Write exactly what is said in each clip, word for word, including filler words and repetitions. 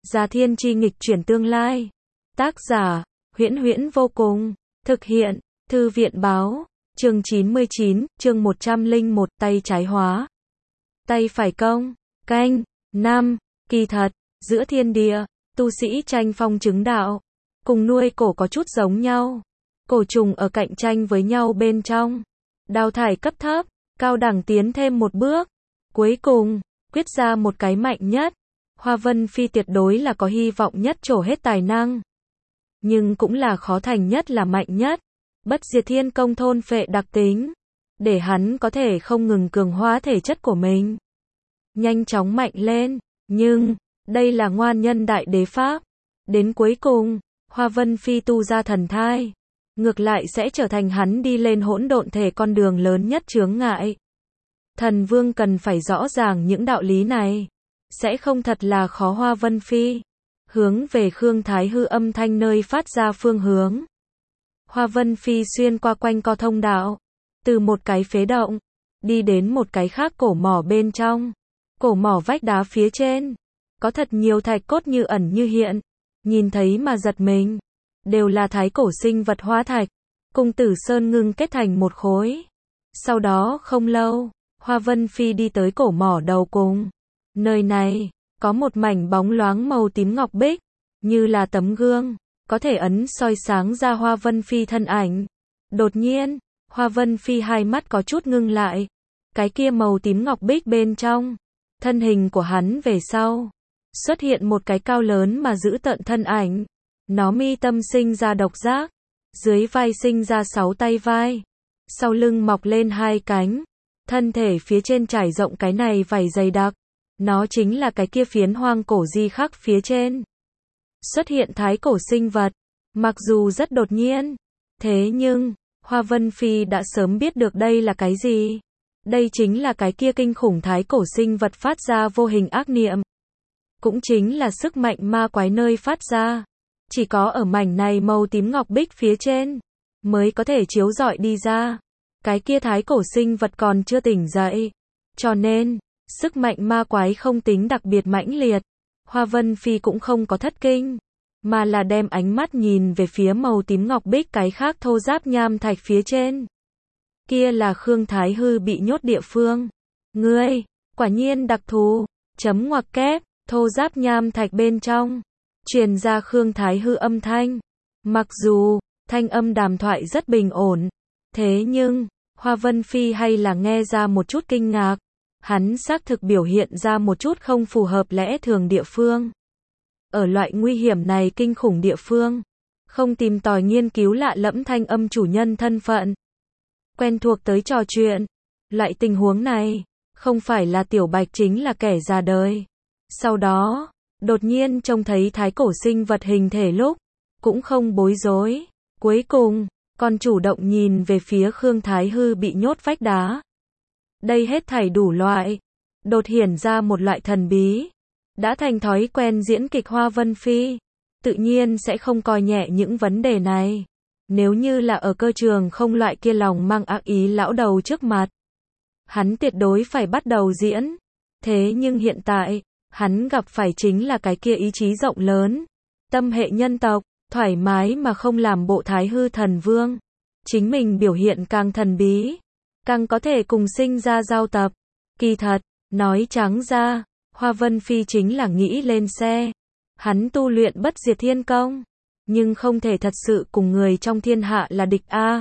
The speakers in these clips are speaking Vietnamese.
Già Thiên Chi nghịch chuyển tương lai. Tác giả, Huyễn Huyễn vô cùng. Thực hiện, Thư viện báo. Chương chín mươi chín, chương một trăm lẻ một, tay trái hóa. Tay phải công, canh, năm, kỳ thật, giữa thiên địa, tu sĩ tranh phong chứng đạo. Cùng nuôi cổ có chút giống nhau. Cổ trùng ở cạnh tranh với nhau bên trong. Đào thải cấp thấp, cao đẳng tiến thêm một bước. Cuối cùng, quyết ra một cái mạnh nhất. Hoa Vân Phi tuyệt đối là có hy vọng nhất trổ hết tài năng. Nhưng cũng là khó thành nhất là mạnh nhất. Bất diệt thiên công thôn phệ đặc tính. Để hắn có thể không ngừng cường hóa thể chất của mình. Nhanh chóng mạnh lên. Nhưng, đây là ngoan nhân đại đế pháp. Đến cuối cùng, Hoa Vân Phi tu ra thần thai. Ngược lại sẽ trở thành hắn đi lên hỗn độn thể con đường lớn nhất chướng ngại. Thần Vương cần phải rõ ràng những đạo lý này. Sẽ không thật là khó. Hoa Vân Phi hướng về Khương Thái Hư âm thanh nơi phát ra phương hướng. Hoa Vân Phi xuyên qua quanh co thông đạo. Từ một cái phế động, đi đến một cái khác cổ mỏ bên trong. Cổ mỏ vách đá phía trên. Có thật nhiều thạch cốt như ẩn như hiện. Nhìn thấy mà giật mình. Đều là thái cổ sinh vật hóa thạch. Cùng Tử Sơn ngưng kết thành một khối. Sau đó không lâu, Hoa Vân Phi đi tới cổ mỏ đầu cùng. Nơi này, có một mảnh bóng loáng màu tím ngọc bích. Như là tấm gương. Có thể ấn soi sáng ra Hoa Vân Phi thân ảnh. Đột nhiên, Hoa Vân Phi hai mắt có chút ngưng lại. Cái kia màu tím ngọc bích bên trong. Thân hình của hắn về sau. Xuất hiện một cái cao lớn mà giữ tợn thân ảnh. Nó mi tâm sinh ra độc giác. Dưới vai sinh ra sáu tay vai. Sau lưng mọc lên hai cánh. Thân thể phía trên trải rộng cái này vảy dày đặc. Nó chính là cái kia phiến hoang cổ di khắc phía trên. Xuất hiện thái cổ sinh vật. Mặc dù rất đột nhiên. Thế nhưng, Hoa Vân Phi đã sớm biết được đây là cái gì. Đây chính là cái kia kinh khủng thái cổ sinh vật phát ra vô hình ác niệm. Cũng chính là sức mạnh ma quái nơi phát ra. Chỉ có ở mảnh này màu tím ngọc bích phía trên. Mới có thể chiếu rọi đi ra. Cái kia thái cổ sinh vật còn chưa tỉnh dậy. Cho nên, sức mạnh ma quái không tính đặc biệt mãnh liệt. Hoa Vân Phi cũng không có thất kinh. Mà là đem ánh mắt nhìn về phía màu tím ngọc bích cái khác thô giáp nham thạch phía trên. Kia là Khương Thái Hư bị nhốt địa phương. Ngươi, quả nhiên đặc thù. Chấm ngoặc kép, thô giáp nham thạch bên trong. Truyền ra Khương Thái Hư âm thanh. Mặc dù, thanh âm đàm thoại rất bình ổn. Thế nhưng, Hoa Vân Phi hay là nghe ra một chút kinh ngạc. Hắn xác thực biểu hiện ra một chút không phù hợp lẽ thường địa phương. Ở loại nguy hiểm này kinh khủng địa phương. Không tìm tòi nghiên cứu lạ lẫm thanh âm chủ nhân thân phận. Quen thuộc tới trò chuyện. Loại tình huống này, không phải là Tiểu Bạch chính là kẻ già đời. Sau đó, đột nhiên trông thấy thái cổ sinh vật hình thể lúc. Cũng không bối rối. Cuối cùng, còn chủ động nhìn về phía Khương Thái Hư bị nhốt vách đá. Đây hết thảy đủ loại. Đột hiển ra một loại thần bí. Đã thành thói quen diễn kịch Hoa Vân Phi. Tự nhiên sẽ không coi nhẹ những vấn đề này. Nếu như là ở cơ trường không loại kia lòng mang ác ý lão đầu trước mặt. Hắn tuyệt đối phải bắt đầu diễn. Thế nhưng hiện tại, hắn gặp phải chính là cái kia ý chí rộng lớn. Tâm hệ nhân tộc, thoải mái mà không làm bộ thái hư thần vương. Chính mình biểu hiện càng thần bí. Càng có thể cùng sinh ra giao tập. Kỳ thật, nói trắng ra, Hoa Vân Phi chính là nghĩ lên xe. Hắn tu luyện bất diệt thiên công. Nhưng không thể thật sự cùng người trong thiên hạ là địch a.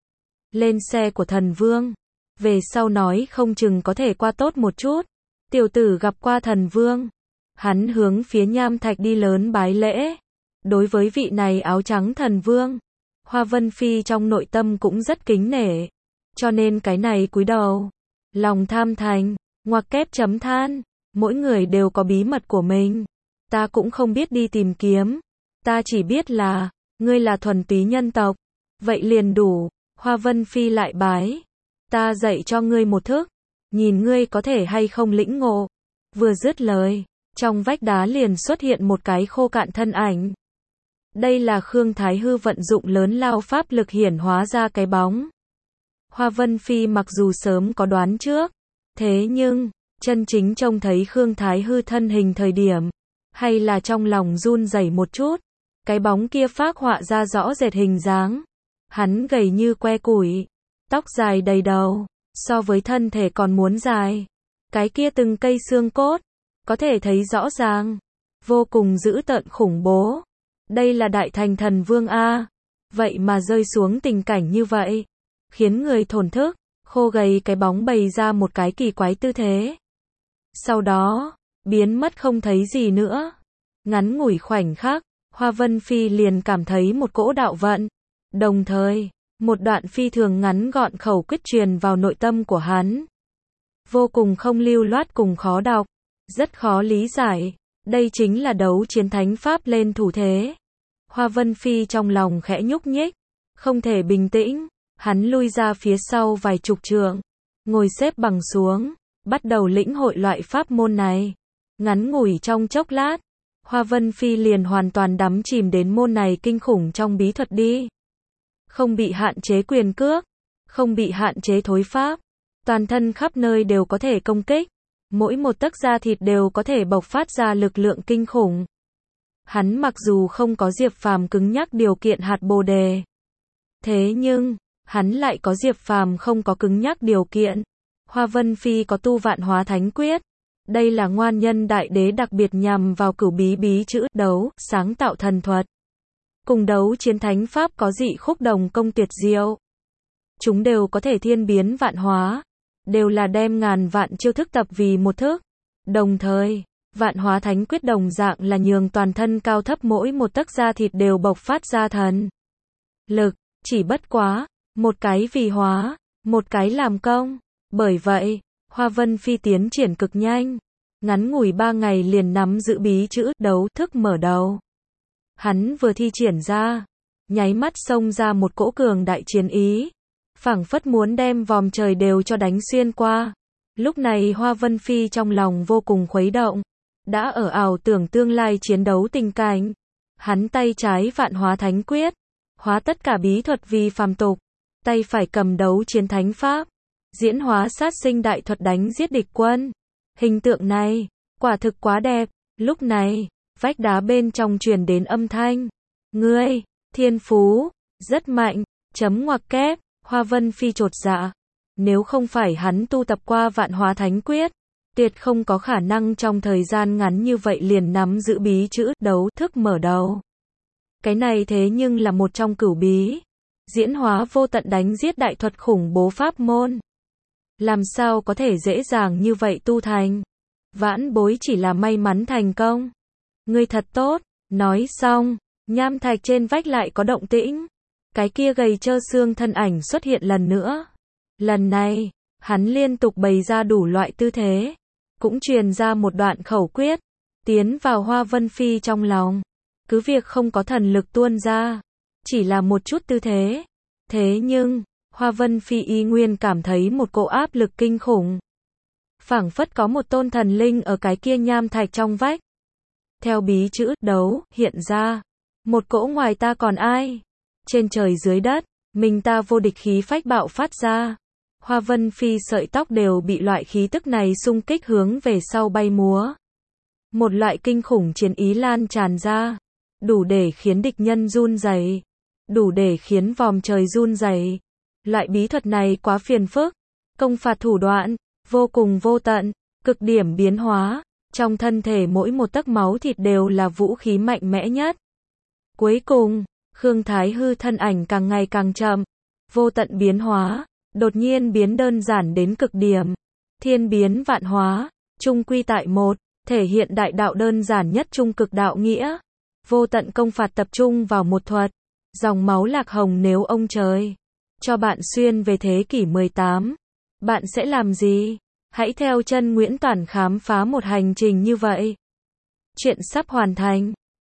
Lên xe của thần vương. Về sau nói không chừng có thể qua tốt một chút. Tiểu tử gặp qua thần vương. Hắn hướng phía nham thạch đi lớn bái lễ. Đối với vị này áo trắng thần vương. Hoa Vân Phi trong nội tâm cũng rất kính nể. Cho nên cái này cúi đầu. Lòng tham thành. Ngoặc kép chấm than. Mỗi người đều có bí mật của mình. Ta cũng không biết đi tìm kiếm. Ta chỉ biết là, ngươi là thuần túy nhân tộc. Vậy liền đủ. Hoa Vân Phi lại bái. Ta dạy cho ngươi một thức. Nhìn ngươi có thể hay không lĩnh ngộ. Vừa dứt lời, trong vách đá liền xuất hiện một cái khô cạn thân ảnh. Đây là Khương Thái Hư vận dụng lớn lao pháp lực hiển hóa ra cái bóng. Hoa Vân Phi mặc dù sớm có đoán trước. Thế nhưng, chân chính trông thấy Khương Thái Hư thân hình thời điểm. hay là trong lòng run rẩy một chút. Cái bóng kia phác họa ra rõ rệt hình dáng. Hắn gầy như que củi, tóc dài đầy đầu, so với thân thể còn muốn dài. Cái kia từng cây xương cốt, có thể thấy rõ ràng, vô cùng dữ tợn khủng bố. Đây là đại thành thần vương a. Vậy mà rơi xuống tình cảnh như vậy, khiến người thổn thức. Khô gầy cái bóng bày ra một cái kỳ quái tư thế. Sau đó, biến mất không thấy gì nữa. Ngắn ngủi khoảnh khắc, Hoa Vân Phi liền cảm thấy một cỗ đạo vận. Đồng thời, một đoạn phi thường ngắn gọn khẩu quyết truyền vào nội tâm của hắn. Vô cùng không lưu loát cùng khó đọc, rất khó lý giải. Đây chính là đấu chiến thánh pháp lên thủ thế. Hoa Vân Phi trong lòng khẽ nhúc nhích, không thể bình tĩnh. Hắn lui ra phía sau vài chục trượng, ngồi xếp bằng xuống, bắt đầu lĩnh hội loại pháp môn này. Ngắn ngủi trong chốc lát, Hoa Vân Phi liền hoàn toàn đắm chìm đến môn này kinh khủng trong bí thuật đi. Không bị hạn chế quyền cước, không bị hạn chế thối pháp, toàn thân khắp nơi đều có thể công kích, mỗi một tấc da thịt đều có thể bộc phát ra lực lượng kinh khủng. Hắn mặc dù không có Diệp Phàm cứng nhắc điều kiện hạt bồ đề, thế nhưng hắn lại có Diệp Phàm không có cứng nhắc điều kiện. Hoa Vân Phi có tu vạn hóa thánh quyết. Đây là ngoan nhân đại đế đặc biệt nhằm vào cửu bí bí chữ đấu, sáng tạo thần thuật. Cùng đấu chiến thánh pháp có dị khúc đồng công tuyệt diệu. Chúng đều có thể thiên biến vạn hóa. Đều là đem ngàn vạn chiêu thức tập vì một thức. Đồng thời, vạn hóa thánh quyết đồng dạng là nhường toàn thân cao thấp mỗi một tấc da thịt đều bộc phát ra thần lực. Chỉ bất quá, một cái vì hóa, một cái làm công. Bởi vậy, Hoa Vân Phi tiến triển cực nhanh. Ngắn ngủi ba ngày liền nắm giữ bí chữ đấu thức mở đầu. Hắn vừa thi triển ra, nháy mắt xông ra một cỗ cường đại chiến ý. Phảng phất muốn đem vòm trời đều cho đánh xuyên qua. Lúc này Hoa Vân Phi trong lòng vô cùng khuấy động. Đã ở ảo tưởng tương lai chiến đấu tình cảnh. Hắn tay trái vạn hóa thánh quyết, hóa tất cả bí thuật vì phàm tục. Tay phải cầm đấu chiến thánh pháp, diễn hóa sát sinh đại thuật đánh giết địch quân. Hình tượng này, quả thực quá đẹp. Lúc này, vách đá bên trong truyền đến âm thanh. Ngươi, thiên phú, rất mạnh, chấm ngoặc kép. Hoa Vân Phi chột dạ. Nếu không phải hắn tu tập qua vạn hóa thánh quyết, tuyệt không có khả năng trong thời gian ngắn như vậy liền nắm giữ bí chữ đấu thức mở đầu. Cái này thế nhưng là một trong cửu bí. Diễn hóa vô tận đánh giết đại thuật khủng bố pháp môn. Làm sao có thể dễ dàng như vậy tu thành? Vãn bối chỉ là may mắn thành công. Ngươi thật tốt. Nói xong, nham thạch trên vách lại có động tĩnh. Cái kia gầy trơ xương thân ảnh xuất hiện lần nữa. Lần này, hắn liên tục bày ra đủ loại tư thế. Cũng truyền ra một đoạn khẩu quyết. Tiến vào Hoa Vân Phi trong lòng. Cứ việc không có thần lực tuôn ra. Chỉ là một chút tư thế. Thế nhưng, Hoa Vân Phi y nguyên cảm thấy một cỗ áp lực kinh khủng. Phảng phất có một tôn thần linh ở cái kia nham thạch trong vách. Theo bí chữ đấu hiện ra. Một cỗ ngoài ta còn ai? Trên trời dưới đất, mình ta vô địch khí phách bạo phát ra. Hoa Vân Phi sợi tóc đều bị loại khí tức này xung kích hướng về sau bay múa. Một loại kinh khủng chiến ý lan tràn ra. Đủ để khiến địch nhân run rẩy, đủ để khiến vòm trời run rẩy. Loại bí thuật này quá phiền phức, công phạt thủ đoạn vô cùng vô tận, cực điểm biến hóa, trong thân thể mỗi một tấc máu thịt đều là vũ khí mạnh mẽ nhất. Cuối cùng, Khương Thái Hư thân ảnh càng ngày càng chậm, vô tận biến hóa, đột nhiên biến đơn giản đến cực điểm. Thiên biến vạn hóa, chung quy tại một, thể hiện đại đạo đơn giản nhất trung cực đạo nghĩa. Vô tận công phạt tập trung vào một thuật. Dòng máu lạc hồng nếu ông trời cho bạn xuyên về thế kỷ mười tám, bạn sẽ làm gì? Hãy theo chân Nguyễn Toản khám phá một hành trình như vậy. Chuyện sắp hoàn thành.